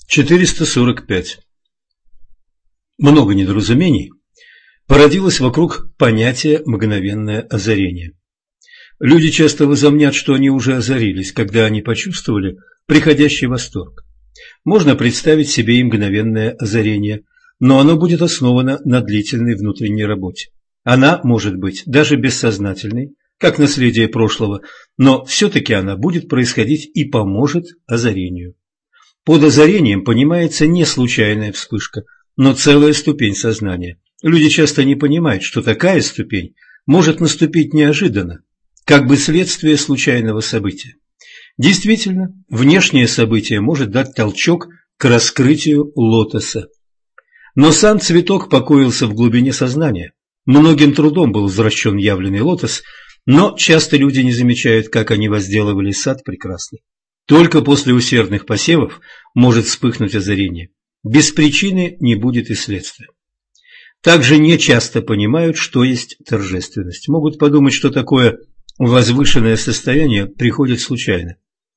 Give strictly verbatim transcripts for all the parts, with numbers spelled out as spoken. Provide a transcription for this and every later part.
четыреста сорок пять. Много недоразумений породилось вокруг понятия «мгновенное озарение». Люди часто возомнят, что они уже озарились, когда они почувствовали приходящий восторг. Можно представить себе и мгновенное озарение, но оно будет основано на длительной внутренней работе. Она может быть даже бессознательной, как наследие прошлого, но все-таки она будет происходить и поможет озарению. Под озарением понимается не случайная вспышка, но целая ступень сознания. Люди часто не понимают, что такая ступень может наступить неожиданно, как бы следствие случайного события. Действительно, внешнее событие может дать толчок к раскрытию лотоса. Но сам цветок покоился в глубине сознания. Многим трудом был возвращен явленный лотос, но часто люди не замечают, как они возделывали сад прекрасный. Только после усердных посевов может вспыхнуть озарение. Без причины не будет и следствия. Также не часто понимают, что есть торжественность. Могут подумать, что такое возвышенное состояние приходит случайно.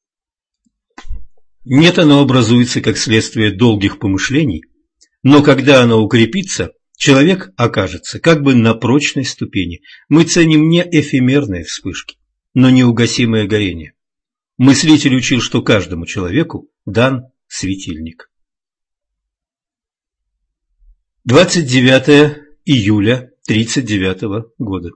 Нет, оно образуется как следствие долгих помышлений, но когда оно укрепится, человек окажется как бы на прочной ступени. Мы ценим не эфемерные вспышки, но неугасимое горение. Мыслитель учил, что каждому человеку дан светильник. двадцать девятое июля тридцать девятого года.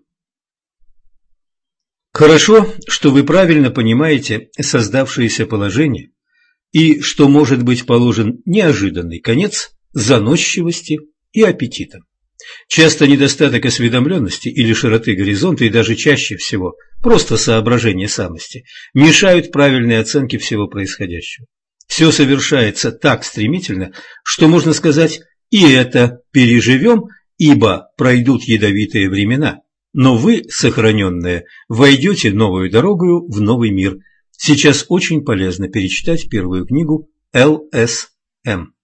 Хорошо, что вы правильно понимаете создавшееся положение и что может быть положен неожиданный конец заносчивости и аппетитам. Часто недостаток осведомленности или широты горизонта, и даже чаще всего просто соображение самости, мешают правильной оценке всего происходящего. Все совершается так стремительно, что можно сказать, и это переживем, ибо пройдут ядовитые времена, но вы, сохраненные, войдете новую дорогою в новый мир. Сейчас очень полезно перечитать первую книгу Л С М.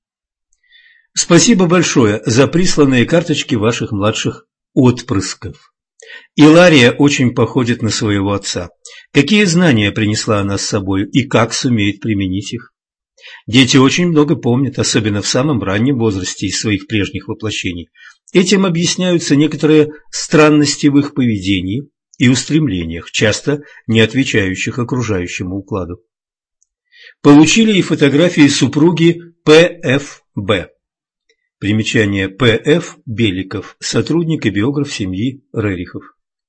Спасибо большое за присланные карточки ваших младших отпрысков. Илария очень походит на своего отца. Какие знания принесла она с собой и как сумеет применить их? Дети очень много помнят, особенно в самом раннем возрасте из своих прежних воплощений. Этим объясняются некоторые странности в их поведении и устремлениях, часто не отвечающих окружающему укладу. Получили и фотографии супруги П Ф Б. Примечание: П Ф Беликов, сотрудник и биограф семьи Рерихов.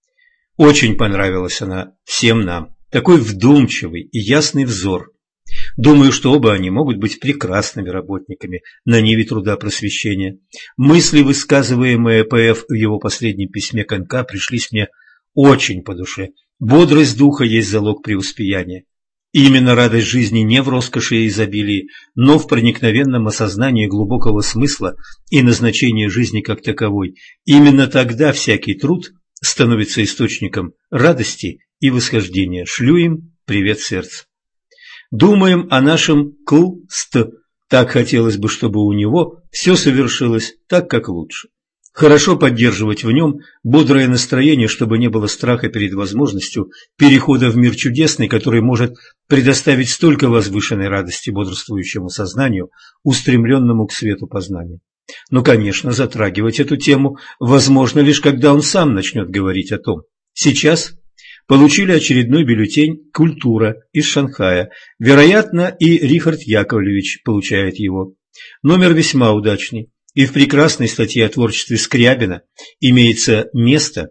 Очень понравилась она всем нам. Такой вдумчивый и ясный взор. Думаю, что оба они могут быть прекрасными работниками на ниве труда просвещения. Мысли, высказываемые П Ф в его последнем письме к Н К, пришлись мне очень по душе. Бодрость духа есть залог преуспеяния. Именно радость жизни не в роскоши и изобилии, но в проникновенном осознании глубокого смысла и назначения жизни как таковой. Именно тогда всякий труд становится источником радости и восхождения. Шлю им привет сердца. Думаем о нашем К.Ст. Так хотелось бы, чтобы у него все совершилось так, как лучше. Хорошо поддерживать в нем бодрое настроение, чтобы не было страха перед возможностью перехода в мир чудесный, который может предоставить столько возвышенной радости бодрствующему сознанию, устремленному к свету познания. Но, конечно, затрагивать эту тему возможно лишь когда он сам начнет говорить о том. Сейчас получили очередной бюллетень «Культура» из Шанхая. Вероятно, и Рихард Яковлевич получает его. Номер весьма удачный. И в прекрасной статье о творчестве Скрябина имеется место,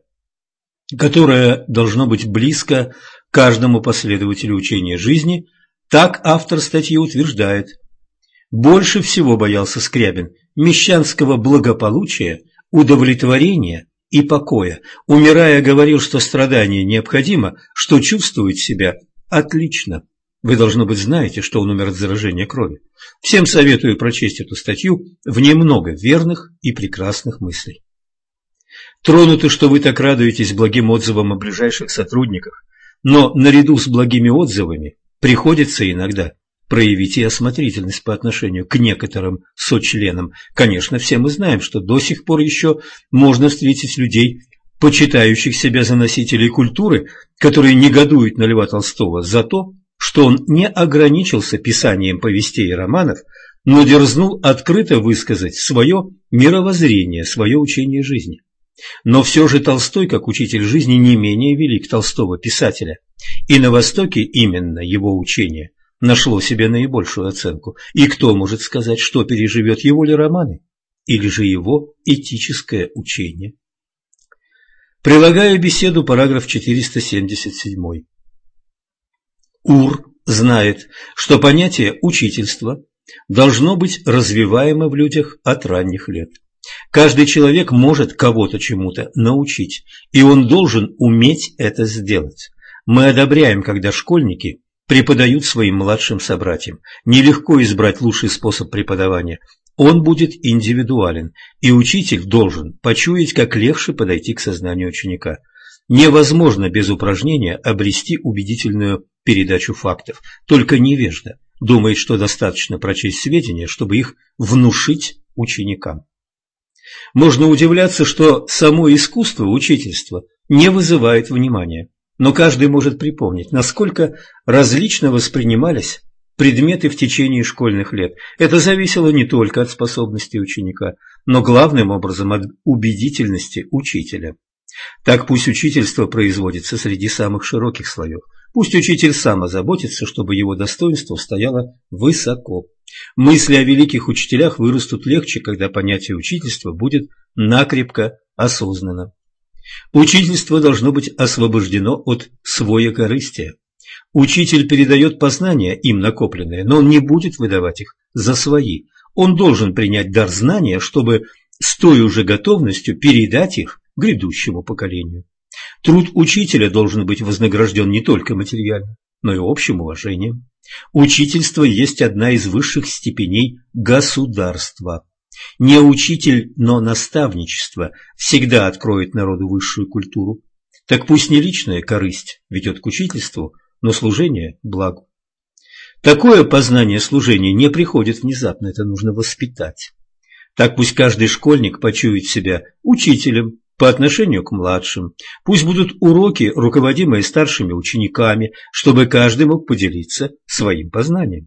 которое должно быть близко каждому последователю учения жизни. Так автор статьи утверждает. Больше всего боялся Скрябин мещанского благополучия, удовлетворения и покоя. Умирая, говорил, что страдание необходимо, что чувствует себя отлично. Вы, должно быть, знаете, что он умер от заражения крови. Всем советую прочесть эту статью, в ней много верных и прекрасных мыслей. Тронуты, что вы так радуетесь благим отзывам о ближайших сотрудниках, но наряду с благими отзывами приходится иногда проявить и осмотрительность по отношению к некоторым сочленам. Конечно, все мы знаем, что до сих пор еще можно встретить людей, почитающих себя за носителей культуры, которые негодуют на Льва Толстого за то, что он не ограничился писанием повестей и романов, но дерзнул открыто высказать свое мировоззрение, свое учение жизни. Но все же Толстой, как учитель жизни, не менее велик Толстого писателя, и на Востоке именно его учение нашло себе наибольшую оценку. И кто может сказать, что переживет его ли романы, или же его этическое учение? Прилагаю беседу, параграф четыреста семьдесят семь. Ур знает, что понятие учительства должно быть развиваемо в людях от ранних лет. Каждый человек может кого-то чему-то научить, и он должен уметь это сделать. Мы одобряем, когда школьники преподают своим младшим собратьям. Нелегко избрать лучший способ преподавания. Он будет индивидуален, и учитель должен почуять, как легче подойти к сознанию ученика. Невозможно без упражнения обрести убедительную передачу фактов. Только невежда думает, что достаточно прочесть сведения, чтобы их внушить ученикам. Можно удивляться, что само искусство учительства не вызывает внимания, но каждый может припомнить, насколько различно воспринимались предметы в течение школьных лет. Это зависело не только от способностей ученика, но главным образом от убедительности учителя. Так пусть учительство производится среди самых широких слоев. Пусть учитель сам озаботится, чтобы его достоинство стояло высоко. Мысли о великих учителях вырастут легче, когда понятие учительства будет накрепко осознано. Учительство должно быть освобождено от своекорыстия. Учитель передает познания, им накопленные, но он не будет выдавать их за свои. Он должен принять дар знания, чтобы с той же готовностью передать их грядущему поколению. Труд учителя должен быть вознагражден не только материально, но и общим уважением. Учительство есть одна из высших степеней государства. Не учитель, но наставничество всегда откроет народу высшую культуру. Так пусть не личная корысть ведет к учительству, но служение – благу. Такое познание служения не приходит внезапно, это нужно воспитать. Так пусть каждый школьник почует себя учителем по отношению к младшим. Пусть будут уроки, руководимые старшими учениками, чтобы каждый мог поделиться своим познанием.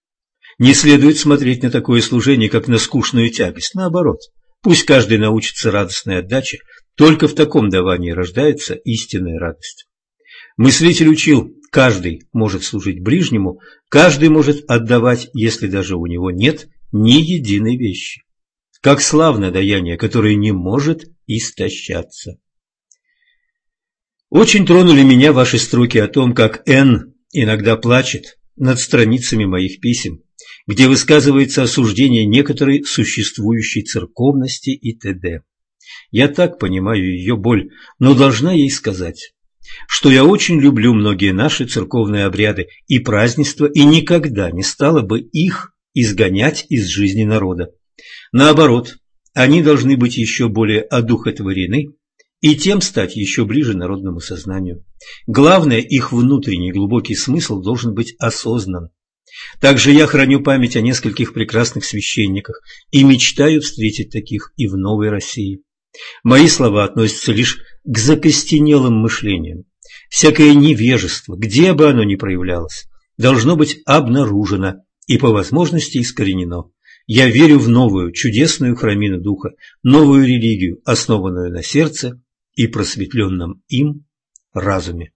Не следует смотреть на такое служение, как на скучную тягость. Наоборот, пусть каждый научится радостной отдаче. Только в таком давании рождается истинная радость. Мыслитель учил, каждый может служить ближнему, каждый может отдавать, если даже у него нет ни единой вещи. Как славно даяние, которое не может истощаться. Очень тронули меня ваши строки о том, как Н иногда плачет над страницами моих писем, где высказывается осуждение некоторой существующей церковности и т.д. Я так понимаю ее боль, но должна ей сказать, что я очень люблю многие наши церковные обряды и празднества и никогда не стала бы их изгонять из жизни народа. Наоборот, они должны быть еще более одухотворены и тем стать еще ближе народному сознанию. Главное, их внутренний глубокий смысл должен быть осознан. Также я храню память о нескольких прекрасных священниках и мечтаю встретить таких и в новой России. Мои слова относятся лишь к закостенелым мышлениям. Всякое невежество, где бы оно ни проявлялось, должно быть обнаружено и по возможности искоренено. Я верю в новую, чудесную храмину Духа, новую религию, основанную на сердце и просветленном им разуме.